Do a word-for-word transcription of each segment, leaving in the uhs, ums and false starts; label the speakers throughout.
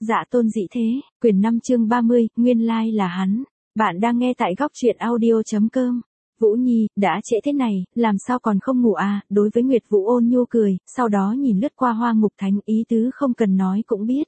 Speaker 1: Dạ tôn dị thế, quyển năm chương ba mươi, nguyên lai là hắn. Bạn đang nghe tại góc truyện audio.com. Vũ Nhi, đã trễ thế này, làm sao còn không ngủ à, đối với Nguyệt Vũ ôn nhu cười, sau đó nhìn lướt qua Hoa Ngục Thánh, ý tứ không cần nói cũng biết.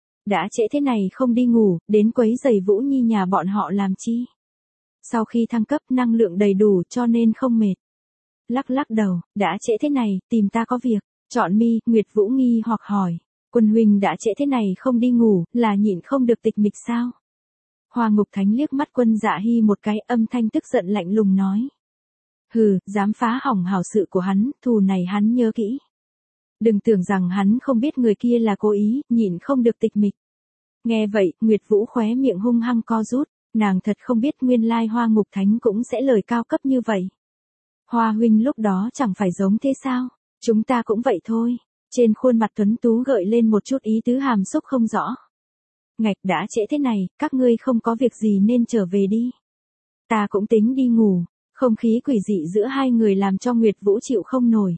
Speaker 1: Đã trễ thế này không đi ngủ, đến quấy giày Vũ Nhi nhà bọn họ làm chi. Sau khi thăng cấp năng lượng đầy đủ cho nên không mệt. Lắc lắc đầu, đã trễ thế này, tìm ta có việc. Chọn mi, Nguyệt Vũ nghi hoặc hỏi. Quân huynh đã trễ thế này không đi ngủ, là nhịn không được tịch mịch sao? Hoa Ngục Thánh liếc mắt Quân Dạ Hy một cái, âm thanh tức giận lạnh lùng nói. Hừ, dám phá hỏng hảo sự của hắn, thù này hắn nhớ kỹ. Đừng tưởng rằng hắn không biết người kia là cố ý, nhịn không được tịch mịch. Nghe vậy, Nguyệt Vũ khóe miệng hung hăng co rút, nàng thật không biết nguyên lai Hoa Ngục Thánh cũng sẽ lời cao cấp như vậy. Hoa huynh lúc đó chẳng phải giống thế sao? Chúng ta cũng vậy thôi. Trên khuôn mặt tuấn tú gợi lên một chút ý tứ hàm xúc không rõ. Ngạch, đã trễ thế này, các ngươi không có việc gì nên trở về đi. Ta cũng tính đi ngủ. Không khí quỷ dị giữa hai người làm cho Nguyệt Vũ chịu không nổi.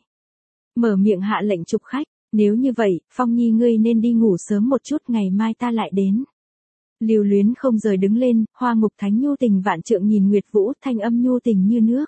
Speaker 1: Mở miệng hạ lệnh chụp khách, nếu như vậy, Phong Nhi ngươi nên đi ngủ sớm một chút, ngày mai ta lại đến. Lưu Luyến không rời đứng lên, Hoa Ngục Thánh nhu tình vạn trượng nhìn Nguyệt Vũ, thanh âm nhu tình như nước.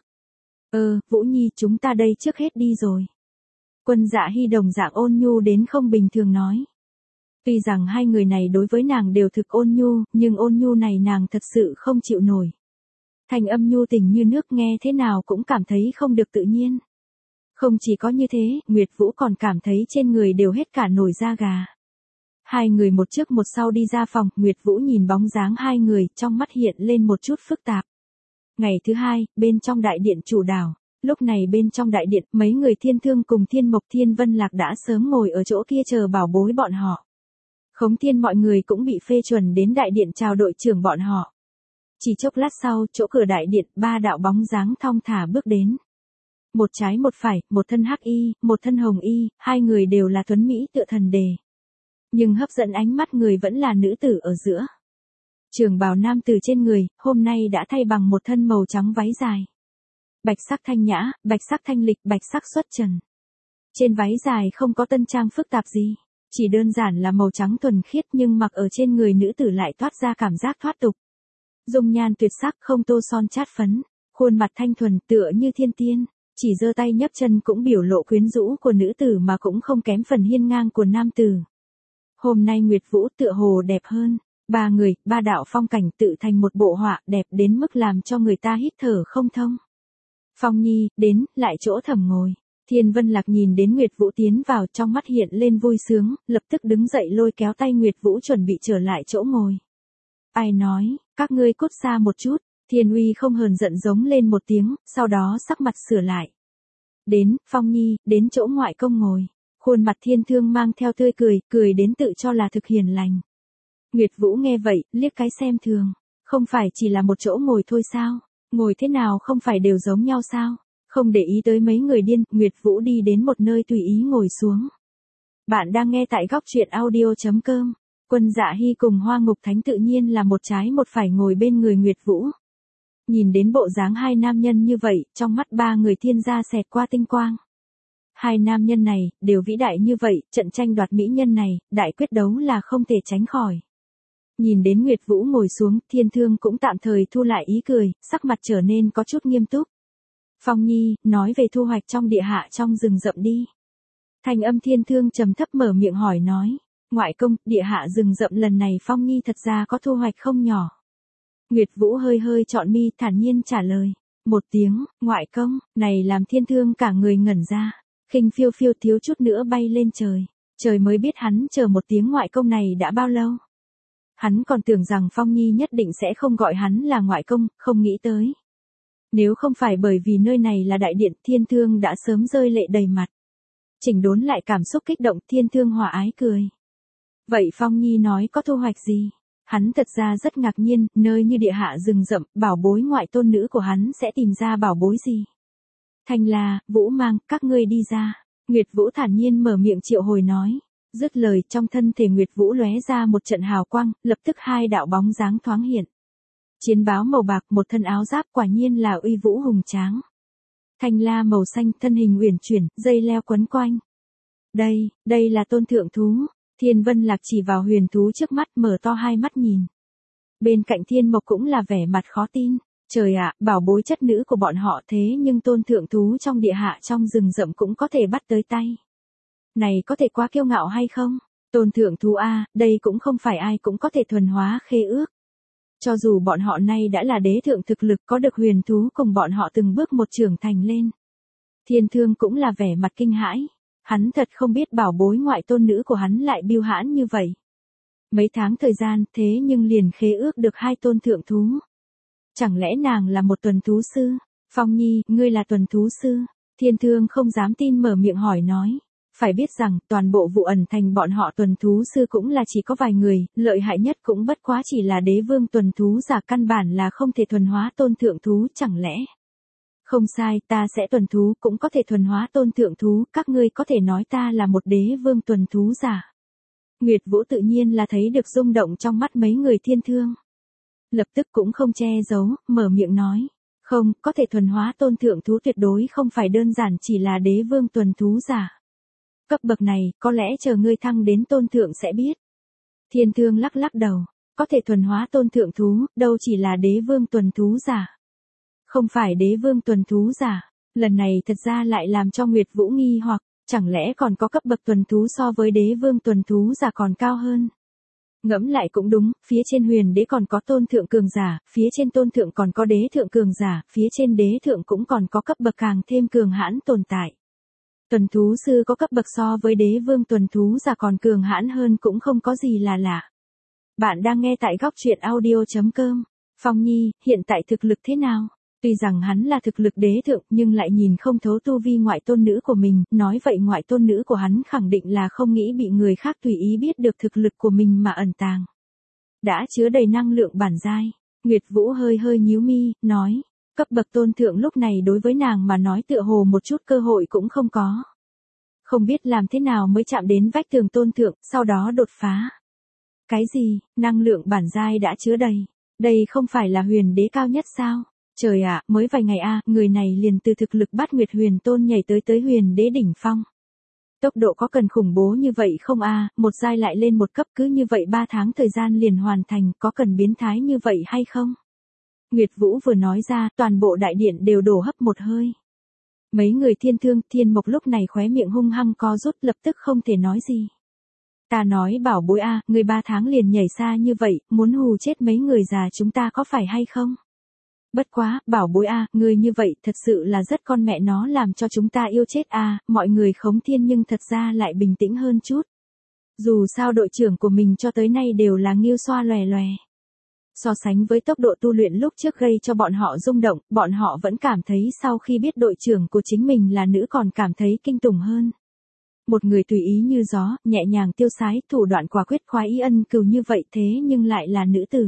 Speaker 1: Ờ, Vũ Nhi, chúng ta đây trước hết đi rồi. Quân Dạ Hy đồng dạng ôn nhu đến không bình thường nói. Tuy rằng hai người này đối với nàng đều thực ôn nhu, nhưng ôn nhu này nàng thật sự không chịu nổi. Thanh âm nhu tình như nước nghe thế nào cũng cảm thấy không được tự nhiên. Không chỉ có như thế, Nguyệt Vũ còn cảm thấy trên người đều hết cả nổi da gà. Hai người một trước một sau đi ra phòng, Nguyệt Vũ nhìn bóng dáng hai người, trong mắt hiện lên một chút phức tạp. Ngày thứ hai, bên trong đại điện chủ đảo. Lúc này bên trong đại điện, mấy người Thiên Thương cùng Thiên Mộc Thiên Vân Lạc đã sớm ngồi ở chỗ kia chờ bảo bối bọn họ. Khống Thiên mọi người cũng bị phê chuẩn đến đại điện chào đội trưởng bọn họ. Chỉ chốc lát sau, chỗ cửa đại điện, ba đạo bóng dáng thong thả bước đến. Một trái một phải, một thân hắc y, một thân hồng y, hai người đều là tuấn mỹ tựa thần đề. Nhưng hấp dẫn ánh mắt người vẫn là nữ tử ở giữa. Trường bào nam tử trên người, hôm nay đã thay bằng một thân màu trắng váy dài. Bạch sắc thanh nhã, bạch sắc thanh lịch, bạch sắc xuất trần. Trên váy dài không có tân trang phức tạp gì, chỉ đơn giản là màu trắng thuần khiết nhưng mặc ở trên người nữ tử lại toát ra cảm giác thoát tục. Dung nhan tuyệt sắc không tô son chát phấn, khuôn mặt thanh thuần tựa như thiên tiên, chỉ giơ tay nhấc chân cũng biểu lộ quyến rũ của nữ tử mà cũng không kém phần hiên ngang của nam tử. Hôm nay Nguyệt Vũ tựa hồ đẹp hơn, ba người, ba đạo phong cảnh tự thành một bộ họa đẹp đến mức làm cho người ta hít thở không thông. Phong Nhi, đến, lại chỗ thầm ngồi. Thiên Vân Lạc nhìn đến Nguyệt Vũ tiến vào, trong mắt hiện lên vui sướng, lập tức đứng dậy lôi kéo tay Nguyệt Vũ chuẩn bị trở lại chỗ ngồi. Ai nói, các ngươi cút xa một chút, Thiên Uy không hờn giận giống lên một tiếng, sau đó sắc mặt sửa lại. Đến, Phong Nhi, đến chỗ ngoại công ngồi. Khuôn mặt Thiên Thương mang theo tươi cười, cười đến tự cho là thực hiền lành. Nguyệt Vũ nghe vậy, liếc cái xem thường. Không phải chỉ là một chỗ ngồi thôi sao? Ngồi thế nào không phải đều giống nhau sao? Không để ý tới mấy người điên, Nguyệt Vũ đi đến một nơi tùy ý ngồi xuống. Bạn đang nghe tại góc truyện audio.com. Quân Dạ Hy cùng Hoa Ngục Thánh tự nhiên là một trái một phải ngồi bên người Nguyệt Vũ. Nhìn đến bộ dáng hai nam nhân như vậy, trong mắt ba người thiên gia xẹt qua tinh quang. Hai nam nhân này, đều vĩ đại như vậy, trận tranh đoạt mỹ nhân này, đại quyết đấu là không thể tránh khỏi. Nhìn đến Nguyệt Vũ ngồi xuống, Thiên Thương cũng tạm thời thu lại ý cười, sắc mặt trở nên có chút nghiêm túc. Phong Nhi, nói về thu hoạch trong địa hạ trong rừng rậm đi. Thanh âm Thiên Thương trầm thấp mở miệng hỏi nói. Ngoại công, địa hạ rừng rậm lần này Phong Nhi thật ra có thu hoạch không nhỏ. Nguyệt Vũ hơi hơi trọn mi thản nhiên trả lời. Một tiếng, ngoại công, này làm Thiên Thương cả người ngẩn ra. Khinh phiêu phiêu thiếu chút nữa bay lên trời. Trời mới biết hắn chờ một tiếng ngoại công này đã bao lâu. Hắn còn tưởng rằng Phong Nhi nhất định sẽ không gọi hắn là ngoại công, không nghĩ tới. Nếu không phải bởi vì nơi này là đại điện, Thiên Thương đã sớm rơi lệ đầy mặt. Chỉnh đốn lại cảm xúc kích động, Thiên Thương hòa ái cười. Vậy Phong Nhi nói có thu hoạch gì? Hắn thật ra rất ngạc nhiên, nơi như địa hạ rừng rậm, bảo bối ngoại tôn nữ của hắn sẽ tìm ra bảo bối gì? Thanh La, Vũ Mang, các ngươi đi ra. Nguyệt Vũ thản nhiên mở miệng triệu hồi nói. Dứt lời, trong thân thể Nguyệt Vũ lóe ra một trận hào quang, lập tức hai đạo bóng dáng thoáng hiện. Chiến báo màu bạc, một thân áo giáp quả nhiên là uy vũ hùng tráng. Thanh La màu xanh, thân hình uyển chuyển, dây leo quấn quanh. Đây, đây là tôn thượng thú. Thiên Vân Lạc chỉ vào huyền thú trước mắt mở to hai mắt nhìn. Bên cạnh Thiên Mộc cũng là vẻ mặt khó tin. Trời ạ, bảo bối chất nữ của bọn họ thế nhưng tôn thượng thú trong địa hạ trong rừng rậm cũng có thể bắt tới tay. Này có thể quá kiêu ngạo hay không? Tôn thượng thú A, đây cũng không phải ai cũng có thể thuần hóa khế ước. Cho dù bọn họ nay đã là đế thượng thực lực có được huyền thú cùng bọn họ từng bước một trưởng thành lên. Thiên Thương cũng là vẻ mặt kinh hãi. Hắn thật không biết bảo bối ngoại tôn nữ của hắn lại biêu hãn như vậy. Mấy tháng thời gian thế nhưng liền khế ước được hai tôn thượng thú. Chẳng lẽ nàng là một tuần thú sư? Phong Nhi, ngươi là tuần thú sư? Thiên Thương không dám tin mở miệng hỏi nói. Phải biết rằng toàn bộ vụ ẩn thành bọn họ tuần thú sư cũng là chỉ có vài người, lợi hại nhất cũng bất quá chỉ là đế vương tuần thú giả căn bản là không thể thuần hóa tôn thượng thú chẳng lẽ. Không sai, ta sẽ tuần thú cũng có thể thuần hóa tôn thượng thú, các ngươi có thể nói ta là một đế vương tuần thú giả. Nguyệt Vũ tự nhiên là thấy được rung động trong mắt mấy người Thiên Thương. Lập tức cũng không che giấu, mở miệng nói. Không, có thể thuần hóa tôn thượng thú tuyệt đối không phải đơn giản chỉ là đế vương tuần thú giả. Cấp bậc này, có lẽ chờ ngươi thăng đến tôn thượng sẽ biết. Thiên Thương lắc lắc đầu, có thể thuần hóa tôn thượng thú, đâu chỉ là đế vương tuần thú giả. Không phải đế vương tuần thú giả, lần này thật ra lại làm cho Nguyệt Vũ nghi hoặc, chẳng lẽ còn có cấp bậc tuần thú so với đế vương tuần thú giả còn cao hơn. Ngẫm lại cũng đúng, phía trên huyền đế còn có tôn thượng cường giả, phía trên tôn thượng còn có đế thượng cường giả, phía trên đế thượng cũng còn có cấp bậc càng thêm cường hãn tồn tại. Tuần thú sư có cấp bậc so với đế vương tuần thú giả còn cường hãn hơn cũng không có gì là lạ. Bạn đang nghe tại góc truyện audio chấm com. Phong Nhi, hiện tại thực lực thế nào? Tuy rằng hắn là thực lực đế thượng nhưng lại nhìn không thấu tu vi ngoại tôn nữ của mình, nói vậy ngoại tôn nữ của hắn khẳng định là không nghĩ bị người khác tùy ý biết được thực lực của mình mà ẩn tàng. Đã chứa đầy năng lượng bản giai, Nguyệt Vũ hơi hơi nhíu mi, nói, cấp bậc tôn thượng lúc này đối với nàng mà nói tựa hồ một chút cơ hội cũng không có. Không biết làm thế nào mới chạm đến vách tường tôn thượng, sau đó đột phá. Cái gì, năng lượng bản giai đã chứa đầy, đây không phải là huyền đế cao nhất sao? Trời ạ, mới vài ngày a, người này liền từ thực lực bát nguyệt huyền tôn nhảy tới tới huyền đế đỉnh phong. Tốc độ có cần khủng bố như vậy không a, một giai lại lên một cấp cứ như vậy ba tháng thời gian liền hoàn thành, có cần biến thái như vậy hay không? Nguyệt Vũ vừa nói ra, toàn bộ đại điện đều đổ hấp một hơi. Mấy người Thiên Thương, Thiên Mộc lúc này khóe miệng hung hăng co rút lập tức không thể nói gì. Ta nói bảo bối a, người ba tháng liền nhảy xa như vậy, muốn hù chết mấy người già chúng ta có phải hay không? Bất quá, bảo bối a, người như vậy thật sự là rất con mẹ nó làm cho chúng ta yêu chết a, mọi người khống thiên nhưng thật ra lại bình tĩnh hơn chút. Dù sao đội trưởng của mình cho tới nay đều là nghiêu xoa lòe lòe. So sánh với tốc độ tu luyện lúc trước gây cho bọn họ rung động, bọn họ vẫn cảm thấy sau khi biết đội trưởng của chính mình là nữ còn cảm thấy kinh tủng hơn. Một người tùy ý như gió, nhẹ nhàng tiêu sái, thủ đoạn quả quyết khoái ý ân cừu như vậy thế nhưng lại là nữ tử.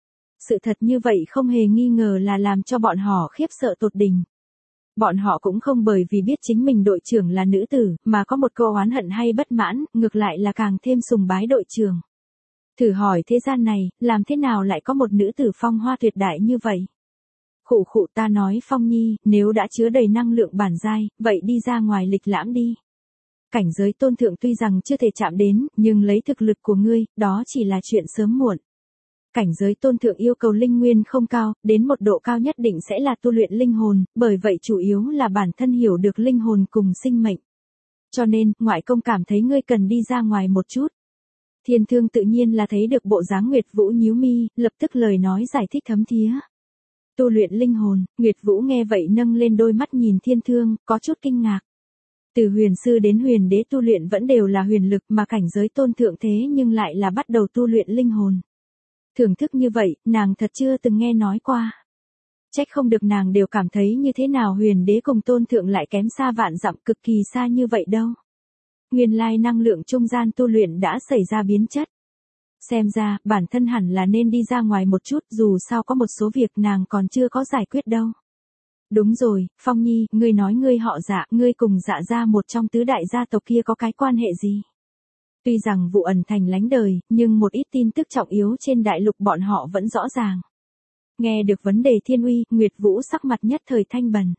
Speaker 1: Sự thật như vậy không hề nghi ngờ là làm cho bọn họ khiếp sợ tột đỉnh. Bọn họ cũng không bởi vì biết chính mình đội trưởng là nữ tử, mà có một câu oán hận hay bất mãn, ngược lại là càng thêm sùng bái đội trưởng. Thử hỏi thế gian này, làm thế nào lại có một nữ tử phong hoa tuyệt đại như vậy? Khụ khụ ta nói Phong Nhi, nếu đã chứa đầy năng lượng bản giai, vậy đi ra ngoài lịch lãm đi. Cảnh giới tôn thượng tuy rằng chưa thể chạm đến, nhưng lấy thực lực của ngươi, đó chỉ là chuyện sớm muộn. Cảnh giới tôn thượng yêu cầu linh nguyên không cao, đến một độ cao nhất định sẽ là tu luyện linh hồn, bởi vậy chủ yếu là bản thân hiểu được linh hồn cùng sinh mệnh. Cho nên, ngoại công cảm thấy ngươi cần đi ra ngoài một chút. Thiên Thương tự nhiên là thấy được bộ dáng Nguyệt Vũ nhíu mi, lập tức lời nói giải thích thấm thía. Tu luyện linh hồn, Nguyệt Vũ nghe vậy nâng lên đôi mắt nhìn Thiên Thương, có chút kinh ngạc. Từ huyền sư đến huyền đế tu luyện vẫn đều là huyền lực mà cảnh giới tôn thượng thế nhưng lại là bắt đầu tu luyện linh hồn. Thưởng thức như vậy, nàng thật chưa từng nghe nói qua. Trách không được nàng đều cảm thấy như thế nào huyền đế cùng tôn thượng lại kém xa vạn dặm cực kỳ xa như vậy đâu. Nguyên lai năng lượng trung gian tu luyện đã xảy ra biến chất. Xem ra, bản thân hẳn là nên đi ra ngoài một chút dù sao có một số việc nàng còn chưa có giải quyết đâu. Đúng rồi, Phong Nhi, ngươi nói ngươi họ Dạ, ngươi cùng Dạ gia một trong tứ đại gia tộc kia có cái quan hệ gì? Tuy rằng vụ ẩn thành lánh đời, nhưng một ít tin tức trọng yếu trên đại lục bọn họ vẫn rõ ràng. Nghe được vấn đề thiên uy, Nguyệt Vũ sắc mặt nhất thời thanh bần.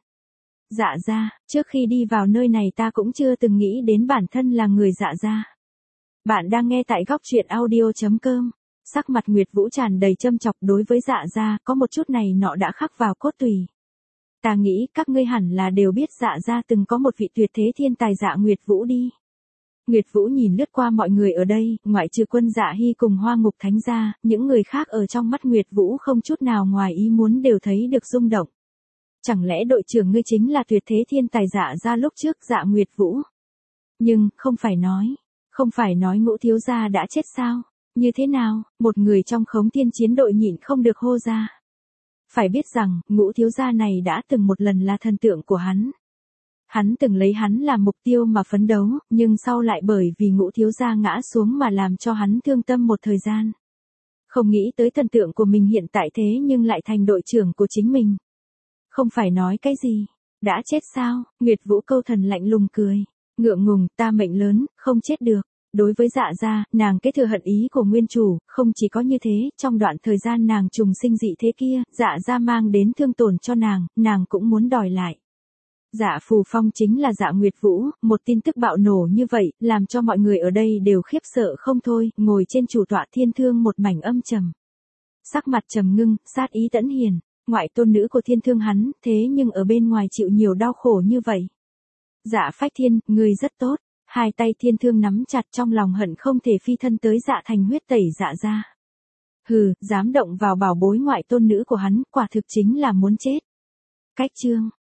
Speaker 1: Dạ gia, trước khi đi vào nơi này ta cũng chưa từng nghĩ đến bản thân là người Dạ gia. Bạn đang nghe tại góc chuyện audio chấm com. Sắc mặt Nguyệt Vũ tràn đầy châm chọc đối với Dạ gia, có một chút này nọ đã khắc vào cốt tủy. Ta nghĩ các ngươi hẳn là đều biết Dạ gia từng có một vị tuyệt thế thiên tài Dạ Nguyệt Vũ đi. Nguyệt Vũ nhìn lướt qua mọi người ở đây, ngoại trừ Quân Dạ Hy cùng Hoa Ngục Thánh gia, những người khác ở trong mắt Nguyệt Vũ không chút nào ngoài ý muốn đều thấy được rung động. Chẳng lẽ đội trưởng ngươi chính là tuyệt thế thiên tài Dạ gia lúc trước Dạ Nguyệt Vũ? Nhưng, không phải nói, không phải nói Ngũ thiếu gia đã chết sao? Như thế nào? Một người trong Khống Thiên chiến đội nhịn không được hô ra. Phải biết rằng, Ngũ thiếu gia này đã từng một lần là thần tượng của hắn. Hắn từng lấy hắn làm mục tiêu mà phấn đấu, nhưng sau lại bởi vì Ngũ thiếu gia ngã xuống mà làm cho hắn thương tâm một thời gian. Không nghĩ tới thần tượng của mình hiện tại thế nhưng lại thành đội trưởng của chính mình. Không phải nói cái gì? Đã chết sao? Nguyệt Vũ câu thần lạnh lùng cười. Ngượng ngùng, ta mệnh lớn, không chết được. Đối với Dạ gia, nàng kế thừa hận ý của nguyên chủ, không chỉ có như thế, trong đoạn thời gian nàng trùng sinh dị thế kia, Dạ gia mang đến thương tổn cho nàng, nàng cũng muốn đòi lại. Dạ Phù Phong chính là Dạ Nguyệt Vũ, một tin tức bạo nổ như vậy, làm cho mọi người ở đây đều khiếp sợ không thôi, ngồi trên chủ tọa Thiên Thương một mảnh âm trầm. Sắc mặt trầm ngưng, sát ý tẫn hiền, ngoại tôn nữ của Thiên Thương hắn, thế nhưng ở bên ngoài chịu nhiều đau khổ như vậy. Dạ Phách Thiên, ngươi rất tốt. Hai tay Thiên Thương nắm chặt trong lòng hận không thể phi thân tới Dạ Thành huyết tẩy Dạ gia. Hừ, dám động vào bảo bối ngoại tôn nữ của hắn, quả thực chính là muốn chết. Cách chương.